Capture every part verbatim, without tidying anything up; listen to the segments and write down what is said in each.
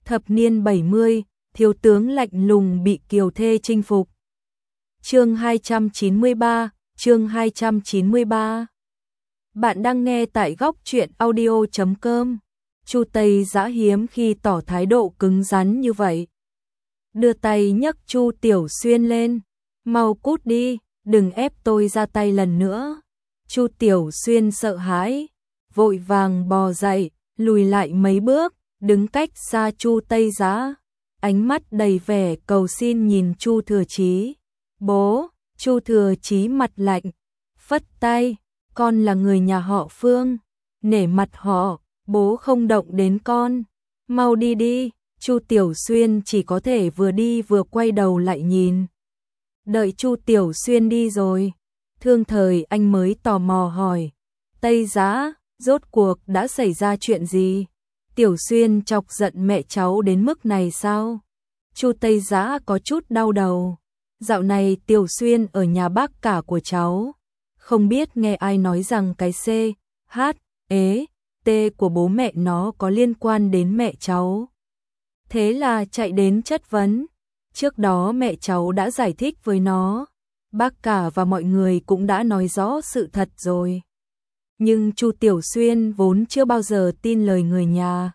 Thập niên bảy mươi, thiếu tướng lạnh lùng bị kiều thê chinh phục. Chương hai trăm chín mươi ba, chương hai trăm chín mươi ba. Bạn đang nghe tại góc truyện audio chấm com. Chu Tây Dã hiếm khi tỏ thái độ cứng rắn như vậy. Đưa tay nhấc Chu Tiểu Xuyên lên, "Mau cút đi, đừng ép tôi ra tay lần nữa." Chu Tiểu Xuyên sợ hãi, vội vàng bò dậy, lùi lại mấy bước, đứng cách xa Chu Tây Dã, ánh mắt đầy vẻ cầu xin nhìn Chu Thừa Chí. "Bố!" Chu Thừa Chí mặt lạnh, phất tay, "Con là người nhà họ Phương, nể mặt họ, bố không động đến con, mau đi đi." Chu Tiểu Xuyên chỉ có thể vừa đi vừa quay đầu lại nhìn. Đợi Chu Tiểu Xuyên đi rồi, Thương Thời Anh mới tò mò hỏi, "Tây Dã, rốt cuộc đã xảy ra chuyện gì? Tiểu Xuyên chọc giận mẹ cháu đến mức này sao?" Chu Tây Dã có chút đau đầu. "Dạo này Tiểu Xuyên ở nhà bác cả của cháu, không biết nghe ai nói rằng cái C, H, ế, T của bố mẹ nó có liên quan đến mẹ cháu. Thế là chạy đến chất vấn. Trước đó mẹ cháu đã giải thích với nó, bác cả và mọi người cũng đã nói rõ sự thật rồi." Nhưng Chu Tiểu Xuyên vốn chưa bao giờ tin lời người nhà.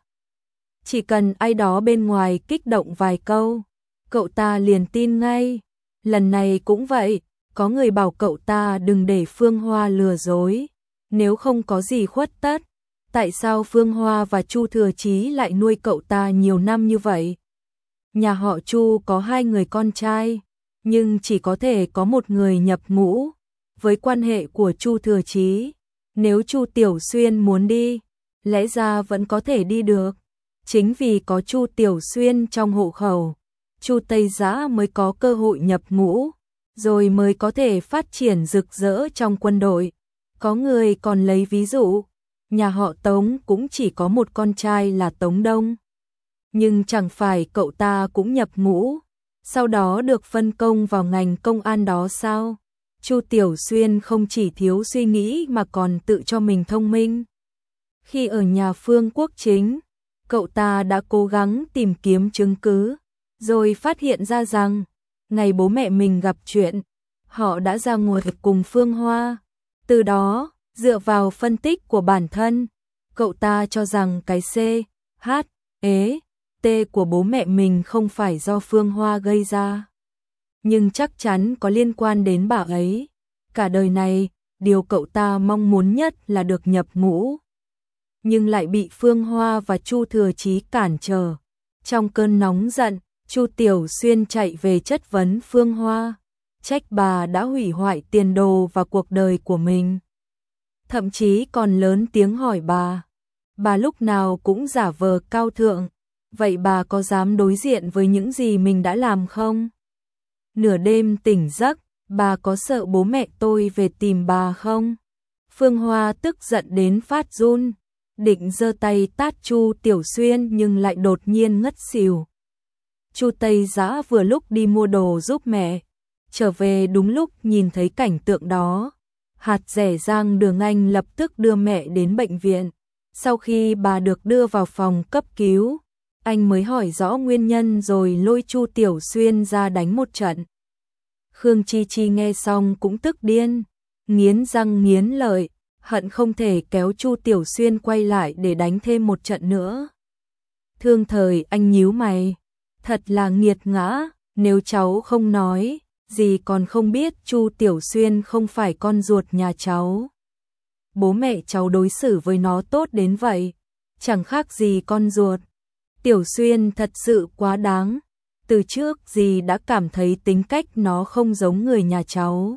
Chỉ cần ai đó bên ngoài kích động vài câu, cậu ta liền tin ngay. Lần này cũng vậy, có người bảo cậu ta đừng để Phương Hoa lừa dối, nếu không có gì khuất tất. Tại sao Phương Hoa và Chu Thừa Chí lại nuôi cậu ta nhiều năm như vậy? Nhà họ Chu có hai người con trai, nhưng chỉ có thể có một người nhập ngũ. Với quan hệ của Chu Thừa Chí, nếu Chu Tiểu Xuyên muốn đi, lẽ ra vẫn có thể đi được. Chính vì có Chu Tiểu Xuyên trong hộ khẩu, Chu Tây Dã mới có cơ hội nhập ngũ, rồi mới có thể phát triển rực rỡ trong quân đội. Có người còn lấy ví dụ, nhà họ Tống cũng chỉ có một con trai là Tống Đông. Nhưng chẳng phải cậu ta cũng nhập ngũ, sau đó được phân công vào ngành công an đó sao? Chu Tiểu Xuyên không chỉ thiếu suy nghĩ mà còn tự cho mình thông minh. Khi ở nhà Phương Quốc Chính, cậu ta đã cố gắng tìm kiếm chứng cứ, rồi phát hiện ra rằng, ngày bố mẹ mình gặp chuyện, họ đã ra ngồi cùng Phương Hoa. Từ đó, dựa vào phân tích của bản thân, cậu ta cho rằng cái C, H, ế, T của bố mẹ mình không phải do Phương Hoa gây ra, nhưng chắc chắn có liên quan đến bà ấy. Cả đời này, điều cậu ta mong muốn nhất là được nhập ngũ, nhưng lại bị Phương Hoa và Chu Thừa Chí cản trở. Trong cơn nóng giận, Chu Tiểu Xuyên chạy về chất vấn Phương Hoa, trách bà đã hủy hoại tiền đồ và cuộc đời của mình. Thậm chí còn lớn tiếng hỏi bà, bà lúc nào cũng giả vờ cao thượng, vậy bà có dám đối diện với những gì mình đã làm không? Nửa đêm tỉnh giấc, bà có sợ bố mẹ tôi về tìm bà không? Phương Hoa tức giận đến phát run, định giơ tay tát Chu Tiểu Xuyên nhưng lại đột nhiên ngất xỉu. Chu Tây Dã vừa lúc đi mua đồ giúp mẹ, trở về đúng lúc nhìn thấy cảnh tượng đó. Hạt rẻ rang Đường Anh lập tức đưa mẹ đến bệnh viện. Sau khi bà được đưa vào phòng cấp cứu, anh mới hỏi rõ nguyên nhân rồi lôi Chu Tiểu Xuyên ra đánh một trận. Khương Chi Chi nghe xong cũng tức điên, nghiến răng nghiến lợi, hận không thể kéo Chu Tiểu Xuyên quay lại để đánh thêm một trận nữa. Thương Thời Anh nhíu mày, thật là nghiệt ngã, nếu cháu không nói, dì còn không biết Chu Tiểu Xuyên không phải con ruột nhà cháu. Bố mẹ cháu đối xử với nó tốt đến vậy, chẳng khác gì con ruột. Tiểu Xuyên thật sự quá đáng, từ trước dì đã cảm thấy tính cách nó không giống người nhà cháu.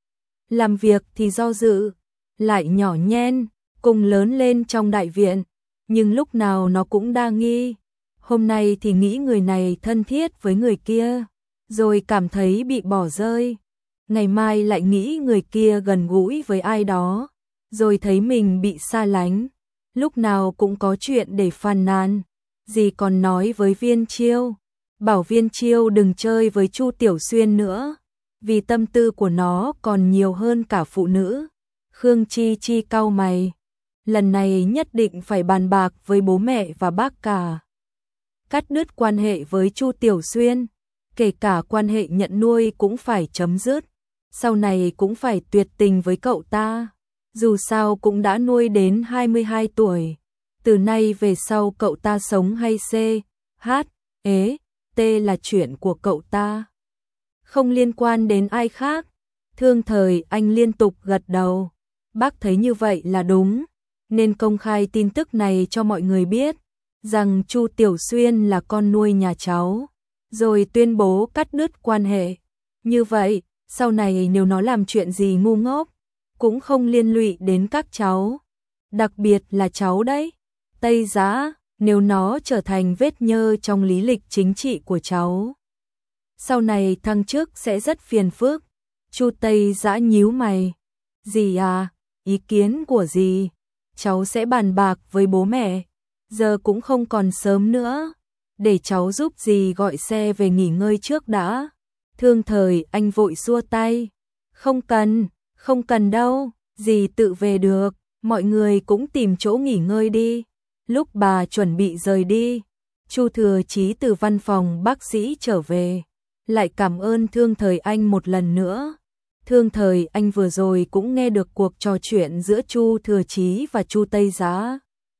Làm việc thì do dự, lại nhỏ nhen, cùng lớn lên trong đại viện, nhưng lúc nào nó cũng đa nghi. Hôm nay thì nghĩ người này thân thiết với người kia, rồi cảm thấy bị bỏ rơi. Ngày mai lại nghĩ người kia gần gũi với ai đó, rồi thấy mình bị xa lánh. Lúc nào cũng có chuyện để phàn nàn. Dì còn nói với Viên Chiêu, bảo Viên Chiêu đừng chơi với Chu Tiểu Xuyên nữa, vì tâm tư của nó còn nhiều hơn cả phụ nữ. Khương Chi Chi cau mày, lần này nhất định phải bàn bạc với bố mẹ và bác cả. cắt đứt quan hệ với Chu Tiểu Xuyên, kể cả quan hệ nhận nuôi cũng phải chấm dứt, sau này cũng phải tuyệt tình với cậu ta, dù sao cũng đã nuôi đến hai mươi hai tuổi, từ nay về sau cậu ta sống hay C, H, ế, T là chuyện của cậu ta, không liên quan đến ai khác. Thương Thời Anh liên tục gật đầu, bác thấy như vậy là đúng, nên công khai tin tức này cho mọi người biết, rằng Chu Tiểu Xuyên là con nuôi nhà cháu, rồi tuyên bố cắt đứt quan hệ. Như vậy, sau này nếu nó làm chuyện gì ngu ngốc, cũng không liên lụy đến các cháu, đặc biệt là cháu đấy, Tây Dã, nếu nó trở thành vết nhơ trong lý lịch chính trị của cháu, sau này thăng chức sẽ rất phiền phức. Chu Tây Dã nhíu mày, dì à, ý kiến của dì, cháu sẽ bàn bạc với bố mẹ, giờ cũng không còn sớm nữa, để cháu giúp dì gọi xe về nghỉ ngơi trước đã. Thương Thời Anh vội xua tay, không cần, không cần đâu, dì tự về được, mọi người cũng tìm chỗ nghỉ ngơi đi. Lúc bà chuẩn bị rời đi, Chu Thừa Chí từ văn phòng bác sĩ trở về, lại cảm ơn Thương Thời Anh một lần nữa. Thương Thời Anh vừa rồi cũng nghe được cuộc trò chuyện giữa Chu Thừa Chí và Chu Tây Dã.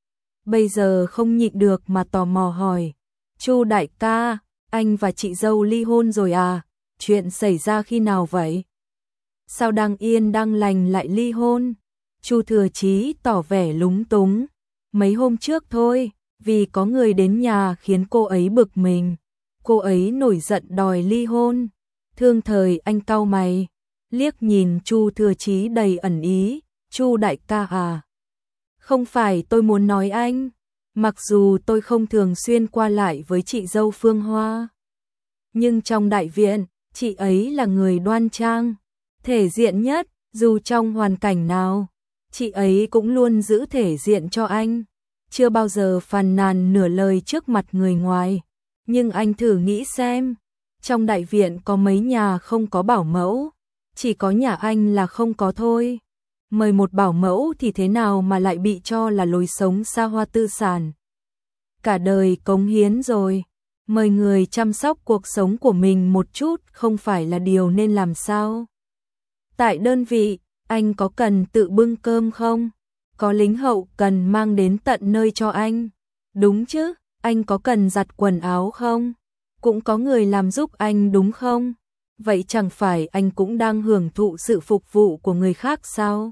Bây giờ không nhịn được mà tò mò hỏi, Chu đại ca, anh và chị dâu ly hôn rồi à? Chuyện xảy ra khi nào vậy? Sao đang yên đang lành lại ly hôn? Chu Thừa Chí tỏ vẻ lúng túng, mấy hôm trước thôi, vì có người đến nhà khiến cô ấy bực mình, cô ấy nổi giận đòi ly hôn. Thương Thời Anh cau mày, liếc nhìn Chu Thừa Chí đầy ẩn ý, Chu đại ca à? Không phải tôi muốn nói anh, mặc dù tôi không thường xuyên qua lại với chị dâu Phương Hoa, nhưng trong đại viện, chị ấy là người đoan trang, thể diện nhất, dù trong hoàn cảnh nào, chị ấy cũng luôn giữ thể diện cho anh, chưa bao giờ phàn nàn nửa lời trước mặt người ngoài. Nhưng anh thử nghĩ xem, trong đại viện có mấy nhà không có bảo mẫu, chỉ có nhà anh là không có thôi. Mời một bảo mẫu thì thế nào mà lại bị cho là lối sống xa hoa tư sản. Cả đời cống hiến rồi, mời người chăm sóc cuộc sống của mình một chút không phải là điều nên làm sao? Tại đơn vị, anh có cần tự bưng cơm không? Có lính hậu cần mang đến tận nơi cho anh? Đúng chứ, anh có cần giặt quần áo không? Cũng có người làm giúp anh đúng không? Vậy chẳng phải anh cũng đang hưởng thụ sự phục vụ của người khác sao?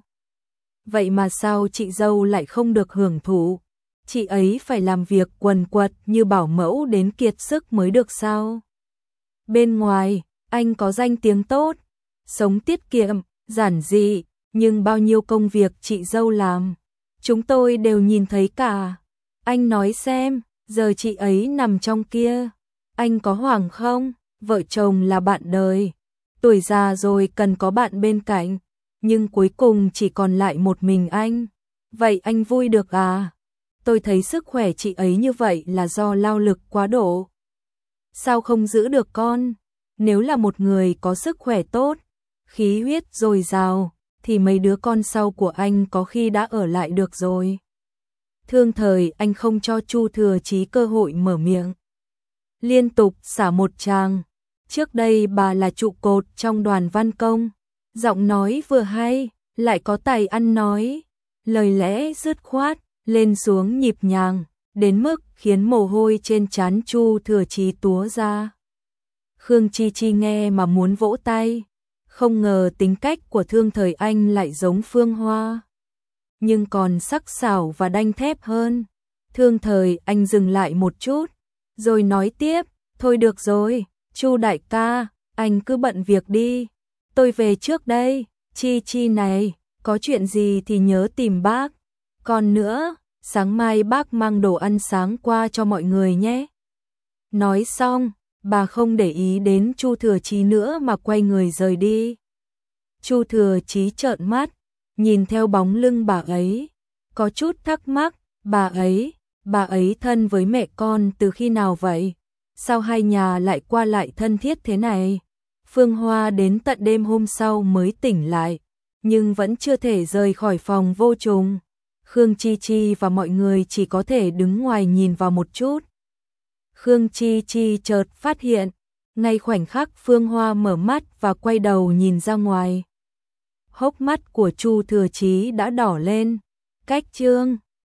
Vậy mà sao chị dâu lại không được hưởng thụ? Chị ấy phải làm việc quần quật như bảo mẫu đến kiệt sức mới được sao? Bên ngoài, anh có danh tiếng tốt, sống tiết kiệm, giản dị, nhưng bao nhiêu công việc chị dâu làm, chúng tôi đều nhìn thấy cả. Anh nói xem, giờ chị ấy nằm trong kia, anh có hoảng không? Vợ chồng là bạn đời, tuổi già rồi cần có bạn bên cạnh, nhưng cuối cùng chỉ còn lại một mình anh. Vậy anh vui được à? Tôi thấy sức khỏe chị ấy như vậy là do lao lực quá độ. Sao không giữ được con? Nếu là một người có sức khỏe tốt, khí huyết dồi dào, thì mấy đứa con sau của anh có khi đã ở lại được rồi. Thương Thời Anh không cho Chu Thừa Chí cơ hội mở miệng, liên tục xả một tràng. Trước đây bà là trụ cột trong đoàn văn công, giọng nói vừa hay, lại có tài ăn nói, lời lẽ dứt khoát, lên xuống nhịp nhàng, đến mức khiến mồ hôi trên trán Chu Thừa Chí túa ra. Khương Chi Chi nghe mà muốn vỗ tay, không ngờ tính cách của Thương Thời Anh lại giống Phương Hoa, nhưng còn sắc sảo và đanh thép hơn. Thương Thời Anh dừng lại một chút, rồi nói tiếp, thôi được rồi, Chu đại ca, anh cứ bận việc đi, tôi về trước đây. Chi Chi này, có chuyện gì thì nhớ tìm bác. Còn nữa, sáng mai bác mang đồ ăn sáng qua cho mọi người nhé. Nói xong, bà không để ý đến Chu Thừa Chí nữa mà quay người rời đi. Chu Thừa Chí trợn mắt, nhìn theo bóng lưng bà ấy, có chút thắc mắc, bà ấy, bà ấy thân với mẹ con từ khi nào vậy? Sao hai nhà lại qua lại thân thiết thế này? Phương Hoa đến tận đêm hôm sau mới tỉnh lại, nhưng vẫn chưa thể rời khỏi phòng vô trùng. Khương Chi Chi và mọi người chỉ có thể đứng ngoài nhìn vào một chút. Khương Chi Chi chợt phát hiện, ngay khoảnh khắc Phương Hoa mở mắt và quay đầu nhìn ra ngoài. Hốc mắt của Chu Thừa Chí đã đỏ lên. Cách Trương